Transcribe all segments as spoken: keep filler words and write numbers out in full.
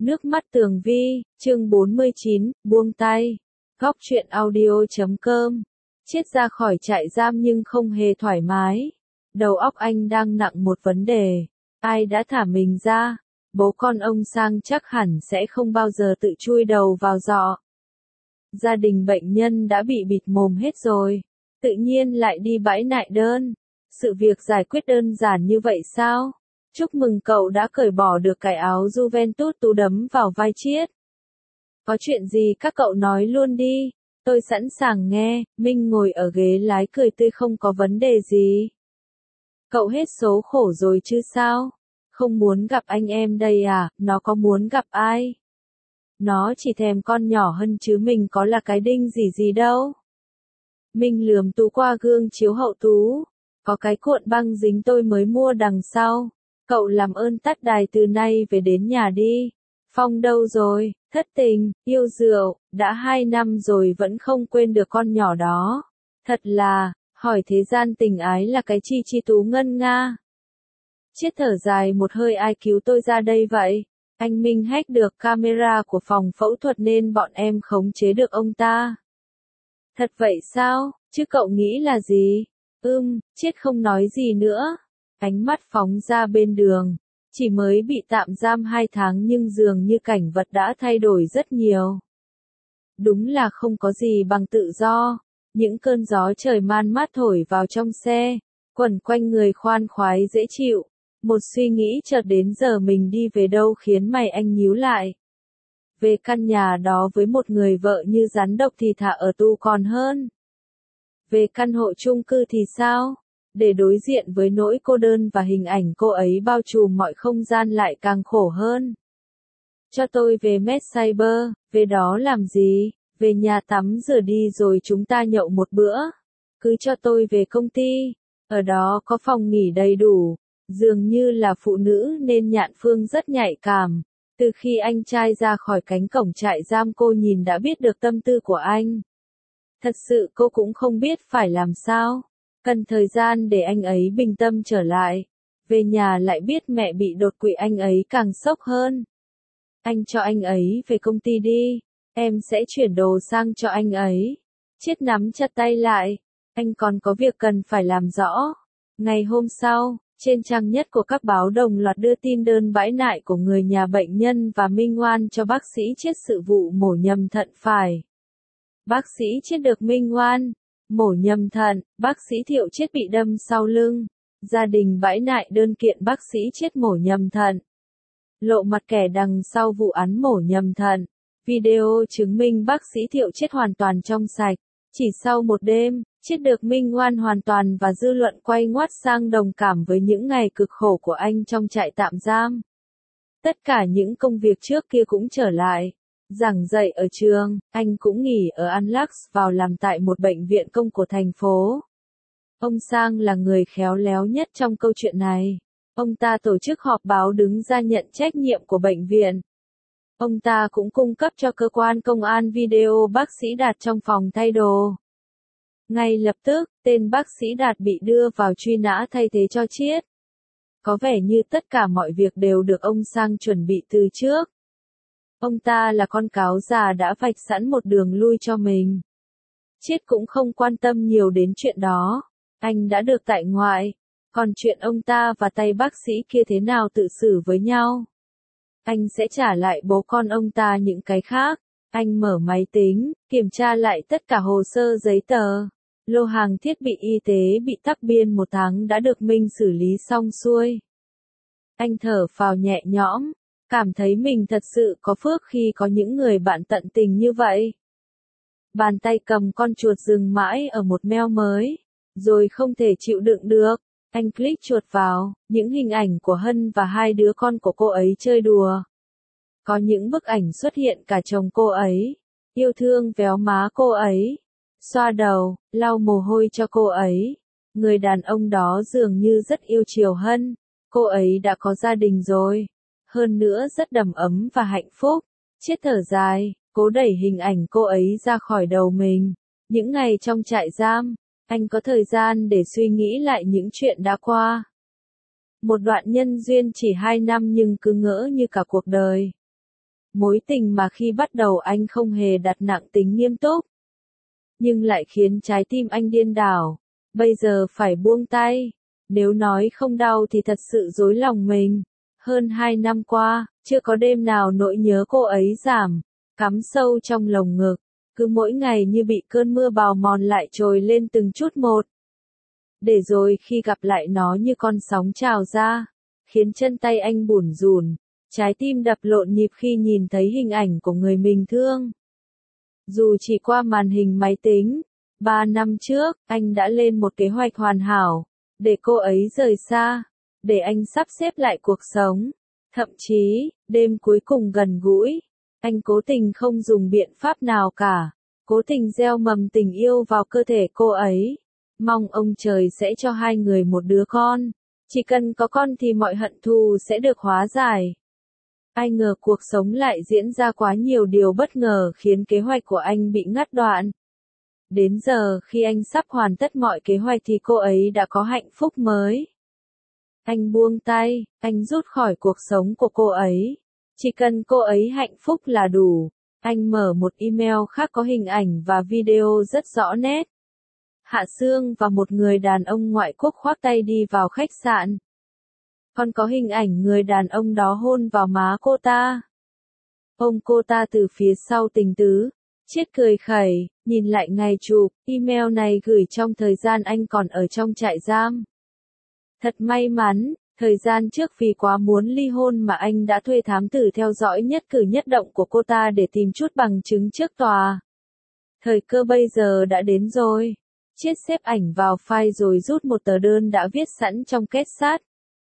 Nước mắt tường vi, chương bốn mươi chín, buông tay. Góc truyện audio chấm com. Chết ra khỏi trại giam nhưng không hề thoải mái. Đầu óc anh đang nặng một vấn đề. Ai đã thả mình ra? Bố con ông Sang chắc hẳn sẽ không bao giờ tự chui đầu vào giọ. Gia đình bệnh nhân đã bị bịt mồm hết rồi. Tự nhiên lại đi bãi nại đơn. Sự việc giải quyết đơn giản như vậy sao? Chúc mừng cậu đã cởi bỏ được cái áo Juventus tú đấm vào vai Chiết. Có chuyện gì các cậu nói luôn đi. Tôi sẵn sàng nghe. Minh ngồi ở ghế lái cười tươi không có vấn đề gì. Cậu hết số khổ rồi chứ sao? Không muốn gặp anh em đây à? Nó có muốn gặp ai? Nó chỉ thèm con nhỏ hơn chứ mình có là cái đinh gì gì đâu. Minh lườm Tú qua gương chiếu hậu Tú. Có cái cuộn băng dính tôi mới mua đằng sau. Cậu làm ơn tắt đài từ nay về đến nhà đi. Phong đâu rồi? Thất tình, yêu rượu, đã hai năm rồi vẫn không quên được con nhỏ đó. Thật là, hỏi thế gian tình ái là cái chi chi Tú ngân nga. Chiết thở dài một hơi, ai cứu tôi ra đây vậy? Anh Minh hack được camera của phòng phẫu thuật nên bọn em khống chế được ông ta. Thật vậy sao? Chứ cậu nghĩ là gì? Ưm, Chiết không nói gì nữa. Ánh mắt phóng ra bên đường. Chỉ mới bị tạm giam hai tháng nhưng dường như cảnh vật đã thay đổi rất nhiều. Đúng là không có gì bằng tự do. Những cơn gió trời man mát thổi vào trong xe, quẩn quanh người khoan khoái dễ chịu. Một suy nghĩ chợt đến, giờ mình đi về đâu khiến mày anh nhíu lại. Về căn nhà đó với một người vợ như rắn độc thì thà ở tù còn hơn. Về căn hộ chung cư thì sao? Để đối diện với nỗi cô đơn và hình ảnh cô ấy bao trùm mọi không gian lại càng khổ hơn. Cho tôi về Medcyber, về đó làm gì? Về nhà tắm rửa đi rồi chúng ta nhậu một bữa. Cứ cho tôi về công ty, ở đó có phòng nghỉ đầy đủ. Dường như là phụ nữ nên Nhạn Phương rất nhạy cảm. Từ khi anh trai ra khỏi cánh cổng trại giam cô nhìn đã biết được tâm tư của anh. Thật sự cô cũng không biết phải làm sao. Cần thời gian để anh ấy bình tâm trở lại. Về nhà lại biết mẹ bị đột quỵ, anh ấy càng sốc hơn. Anh cho anh ấy về công ty đi. Em sẽ chuyển đồ sang cho anh ấy. Chiết nắm chặt tay lại. Anh còn có việc cần phải làm rõ. Ngày hôm sau, trên trang nhất của các báo đồng loạt đưa tin đơn bãi nại của người nhà bệnh nhân và minh oan cho bác sĩ Chiết sự vụ mổ nhầm thận phải. Bác sĩ Chiết được minh oan. Mổ nhầm thận, bác sĩ Thiệu Chiết bị đâm sau lưng. Gia đình bãi nại đơn kiện bác sĩ Chiết mổ nhầm thận. Lộ mặt kẻ đằng sau vụ án mổ nhầm thận. Video chứng minh bác sĩ Thiệu Chiết hoàn toàn trong sạch. Chỉ sau một đêm, Chiết được minh oan hoàn toàn và dư luận quay ngoắt sang đồng cảm với những ngày cực khổ của anh trong trại tạm giam. Tất cả những công việc trước kia cũng trở lại. Giảng dạy ở trường, anh cũng nghỉ ở Anlax vào làm tại một bệnh viện công của thành phố. Ông Sang là người khéo léo nhất trong câu chuyện này. Ông ta tổ chức họp báo đứng ra nhận trách nhiệm của bệnh viện. Ông ta cũng cung cấp cho cơ quan công an video bác sĩ Đạt trong phòng thay đồ. Ngay lập tức, tên bác sĩ Đạt bị đưa vào truy nã thay thế cho Chiết. Có vẻ như tất cả mọi việc đều được ông Sang chuẩn bị từ trước. Ông ta là con cáo già đã vạch sẵn một đường lui cho mình. Chiết cũng không quan tâm nhiều đến chuyện đó. Anh đã được tại ngoại. Còn chuyện ông ta và tay bác sĩ kia thế nào tự xử với nhau, anh sẽ trả lại bố con ông ta những cái khác. Anh mở máy tính, kiểm tra lại tất cả hồ sơ giấy tờ. Lô hàng thiết bị y tế bị tắc biên một tháng đã được Minh xử lý xong xuôi. Anh thở phào nhẹ nhõm, cảm thấy mình thật sự có phước khi có những người bạn tận tình như vậy. Bàn tay cầm con chuột dừng mãi ở một mail mới, rồi không thể chịu đựng được. Anh click chuột vào, những hình ảnh của Hân và hai đứa con của cô ấy chơi đùa. Có những bức ảnh xuất hiện cả chồng cô ấy, yêu thương véo má cô ấy, xoa đầu, lau mồ hôi cho cô ấy. Người đàn ông đó dường như rất yêu chiều Hân, cô ấy đã có gia đình rồi, hơn nữa rất đầm ấm và hạnh phúc. Chiết thở dài, cố đẩy hình ảnh cô ấy ra khỏi đầu mình. Những ngày trong trại giam, anh có thời gian để suy nghĩ lại những chuyện đã qua. Một đoạn nhân duyên chỉ hai năm nhưng cứ ngỡ như cả cuộc đời. Mối tình mà khi bắt đầu anh không hề đặt nặng tính nghiêm túc, nhưng lại khiến trái tim anh điên đảo. Bây giờ phải buông tay. Nếu nói không đau thì thật sự dối lòng mình. Hơn hai năm qua, chưa có đêm nào nỗi nhớ cô ấy giảm, cắm sâu trong lồng ngực. Cứ mỗi ngày như bị cơn mưa bào mòn lại trồi lên từng chút một. Để rồi khi gặp lại nó như con sóng trào ra, khiến chân tay anh bủn rủn, trái tim đập lộn nhịp khi nhìn thấy hình ảnh của người mình thương. Dù chỉ qua màn hình máy tính, ba năm trước, anh đã lên một kế hoạch hoàn hảo, để cô ấy rời xa, để anh sắp xếp lại cuộc sống. Thậm chí, đêm cuối cùng gần gũi, anh cố tình không dùng biện pháp nào cả, cố tình gieo mầm tình yêu vào cơ thể cô ấy. Mong ông trời sẽ cho hai người một đứa con. Chỉ cần có con thì mọi hận thù sẽ được hóa giải. Ai ngờ cuộc sống lại diễn ra quá nhiều điều bất ngờ khiến kế hoạch của anh bị ngắt đoạn. Đến giờ khi anh sắp hoàn tất mọi kế hoạch thì cô ấy đã có hạnh phúc mới. Anh buông tay, anh rút khỏi cuộc sống của cô ấy. Chỉ cần cô ấy hạnh phúc là đủ. Anh mở một email khác có hình ảnh và video rất rõ nét. Hạ Sương và một người đàn ông ngoại quốc khoác tay đi vào khách sạn. Còn có hình ảnh người đàn ông đó hôn vào má cô ta. Ôm cô ta từ phía sau tình tứ. Chiết cười khẩy, nhìn lại ngày chụp, email này gửi trong thời gian anh còn ở trong trại giam. Thật may mắn, thời gian trước vì quá muốn ly hôn mà anh đã thuê thám tử theo dõi nhất cử nhất động của cô ta để tìm chút bằng chứng trước tòa. Thời cơ bây giờ đã đến rồi. Chiết xếp ảnh vào file rồi rút một tờ đơn đã viết sẵn trong kết sắt.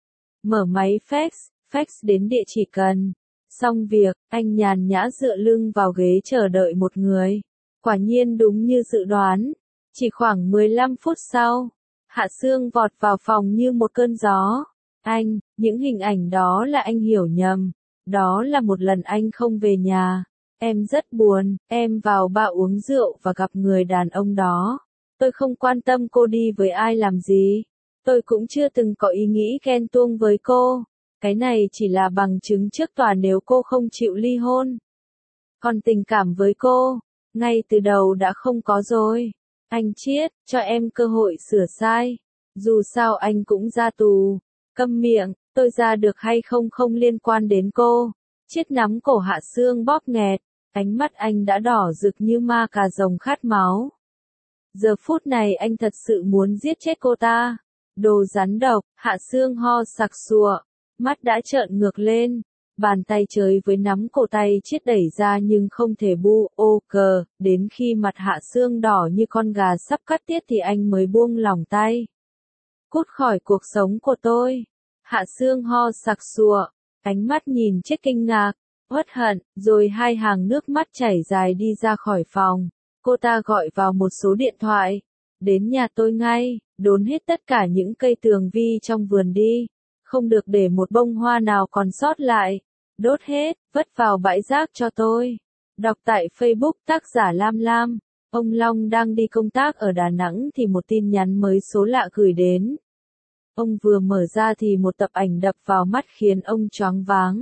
Mở máy fax, fax đến địa chỉ cần. Xong việc, anh nhàn nhã dựa lưng vào ghế chờ đợi một người. Quả nhiên đúng như dự đoán. Chỉ khoảng mười lăm phút sau, Hạ Sương vọt vào phòng như một cơn gió. Anh, những hình ảnh đó là anh hiểu nhầm. Đó là một lần anh không về nhà. Em rất buồn, em vào bar uống rượu và gặp người đàn ông đó. Tôi không quan tâm cô đi với ai làm gì. Tôi cũng chưa từng có ý nghĩ ghen tuông với cô. Cái này chỉ là bằng chứng trước tòa nếu cô không chịu ly hôn. Còn tình cảm với cô, ngay từ đầu đã không có rồi. Anh Chiết, cho em cơ hội sửa sai. Dù sao anh cũng ra tù. Câm miệng, tôi ra được hay không không liên quan đến cô. Chiết nắm cổ Hạ Sương bóp nghẹt. Ánh mắt anh đã đỏ rực như ma cà rồng khát máu. Giờ phút này anh thật sự muốn giết chết cô ta. Đồ rắn độc, Hạ Sương ho sặc sụa. Mắt đã trợn ngược lên. Bàn tay chơi với nắm cổ tay Chiết đẩy ra nhưng không thể bu ô cờ. Đến khi mặt Hạ Sương đỏ như con gà sắp cắt tiết thì anh mới buông lỏng tay. Cút khỏi cuộc sống của tôi. Hạ Sương ho sặc sụa. Ánh mắt nhìn Chiết kinh ngạc, uất hận, rồi hai hàng nước mắt chảy dài đi ra khỏi phòng. Cô ta gọi vào một số điện thoại. Đến nhà tôi ngay, đốn hết tất cả những cây tường vi trong vườn đi. Không được để một bông hoa nào còn sót lại. Đốt hết, vứt vào bãi rác cho tôi. Đọc tại Facebook tác giả Lam Lam. Ông Long đang đi công tác ở Đà Nẵng thì một tin nhắn mới số lạ gửi đến. Ông vừa mở ra thì một tập ảnh đập vào mắt khiến ông choáng váng.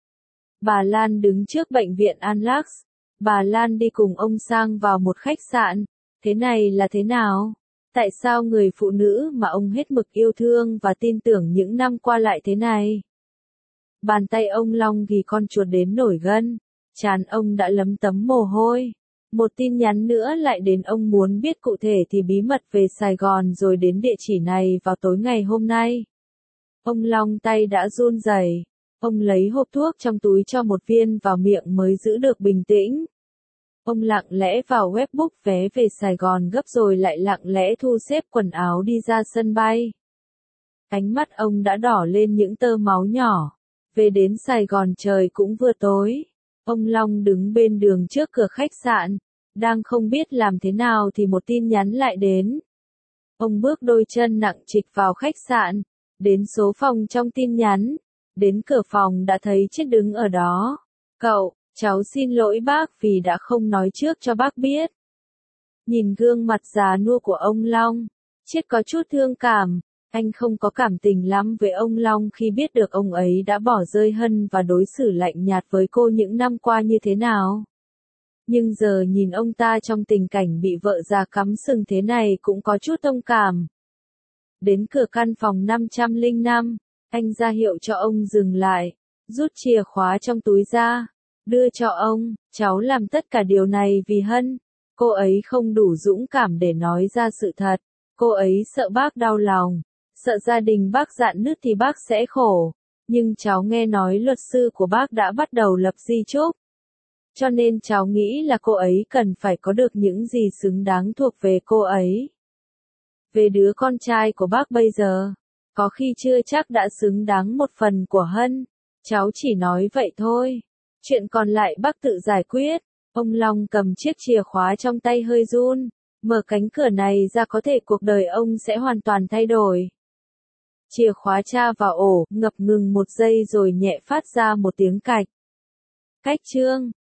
Bà Lan đứng trước bệnh viện An-Lux. Bà Lan đi cùng ông sang vào một khách sạn. Thế này là thế nào? Tại sao người phụ nữ mà ông hết mực yêu thương và tin tưởng những năm qua lại thế này? Bàn tay ông Long ghì con chuột đến nổi gân. Trán ông đã lấm tấm mồ hôi. Một tin nhắn nữa lại đến ông muốn biết cụ thể thì bí mật về Sài Gòn rồi đến địa chỉ này vào tối ngày hôm nay. Ông Long tay đã run rẩy. Ông lấy hộp thuốc trong túi cho một viên vào miệng mới giữ được bình tĩnh. Ông lặng lẽ vào web book vé về Sài Gòn gấp rồi lại lặng lẽ thu xếp quần áo đi ra sân bay. Ánh mắt ông đã đỏ lên những tơ máu nhỏ. Về đến Sài Gòn trời cũng vừa tối. Ông Long đứng bên đường trước cửa khách sạn. Đang không biết làm thế nào thì một tin nhắn lại đến. Ông bước đôi chân nặng trịch vào khách sạn. Đến số phòng trong tin nhắn. Đến cửa phòng đã thấy Chiết đứng ở đó. Cậu, cháu xin lỗi bác vì đã không nói trước cho bác biết. Nhìn gương mặt già nua của ông Long, Chiết có chút thương cảm. Anh không có cảm tình lắm với ông Long khi biết được ông ấy đã bỏ rơi Hân và đối xử lạnh nhạt với cô những năm qua như thế nào. Nhưng giờ nhìn ông ta trong tình cảnh bị vợ già cắm sừng thế này cũng có chút thông cảm. Đến cửa căn phòng năm trăm lẻ năm, anh ra hiệu cho ông dừng lại, rút chìa khóa trong túi ra, đưa cho ông, cháu làm tất cả điều này vì Hân. Cô ấy không đủ dũng cảm để nói ra sự thật, cô ấy sợ bác đau lòng, sợ gia đình bác rạn nứt thì bác sẽ khổ, nhưng cháu nghe nói luật sư của bác đã bắt đầu lập di chúc. Cho nên cháu nghĩ là cô ấy cần phải có được những gì xứng đáng thuộc về cô ấy. Về đứa con trai của bác bây giờ, có khi chưa chắc đã xứng đáng một phần của Hân. Cháu chỉ nói vậy thôi. Chuyện còn lại bác tự giải quyết. Ông Long cầm chiếc chìa khóa trong tay hơi run. Mở cánh cửa này ra có thể cuộc đời ông sẽ hoàn toàn thay đổi. Chìa khóa tra vào ổ, ngập ngừng một giây rồi nhẹ phát ra một tiếng cạch. Cách chương